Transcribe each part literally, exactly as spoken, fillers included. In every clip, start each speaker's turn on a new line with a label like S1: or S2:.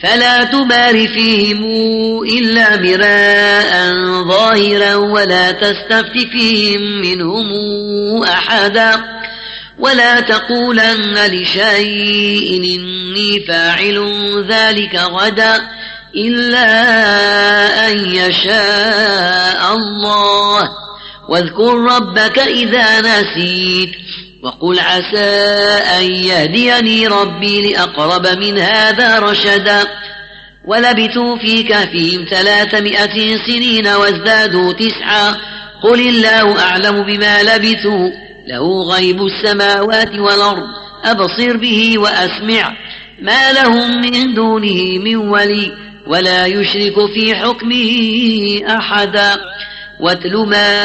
S1: فلا تمار فيهم إلا مراء ظاهرا ولا تستفت فيهم منهم أحدا ولا تقولن لشيء إني فاعل ذلك غدا إلا أن يشاء الله واذكر ربك إذا نسيت وقل عسى أن يهديني ربي لأقرب من هذا رشدا ولبثوا في كهفهم ثلاثمائة سنين وازدادوا تسعا قل الله أعلم بما لبثوا له غيب السماوات والأرض أبصر به وأسمع ما لهم من دونه من ولي ولا يشرك في حكمه أحدا واتل ما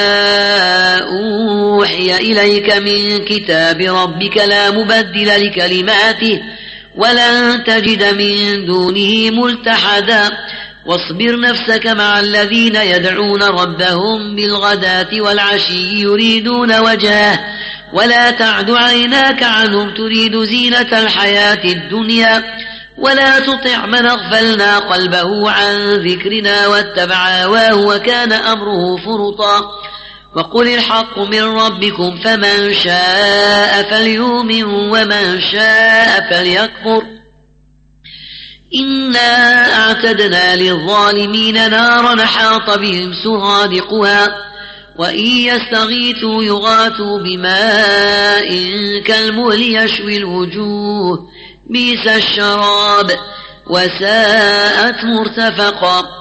S1: أوحي إليك من كتاب ربك لا مبدل لكلماته ولن تجد من دونه ملتحدا واصبر نفسك مع الذين يدعون ربهم بالغداة والعشي يريدون وجهه ولا تعد عيناك عنهم تريد زينة الحياة الدنيا ولا تطع من أغفلنا قلبه عن ذكرنا واتبع هواه وكان أمره فرطا وقل الحق من ربكم فمن شاء فليؤمن ومن شاء فليكفر إنا أعتدنا للظالمين نارا حاط بهم سرادقها وإن يستغيثوا يغاثوا بماء كالمهل يشوي الوجوه بئس الشراب وساءت مرتفقا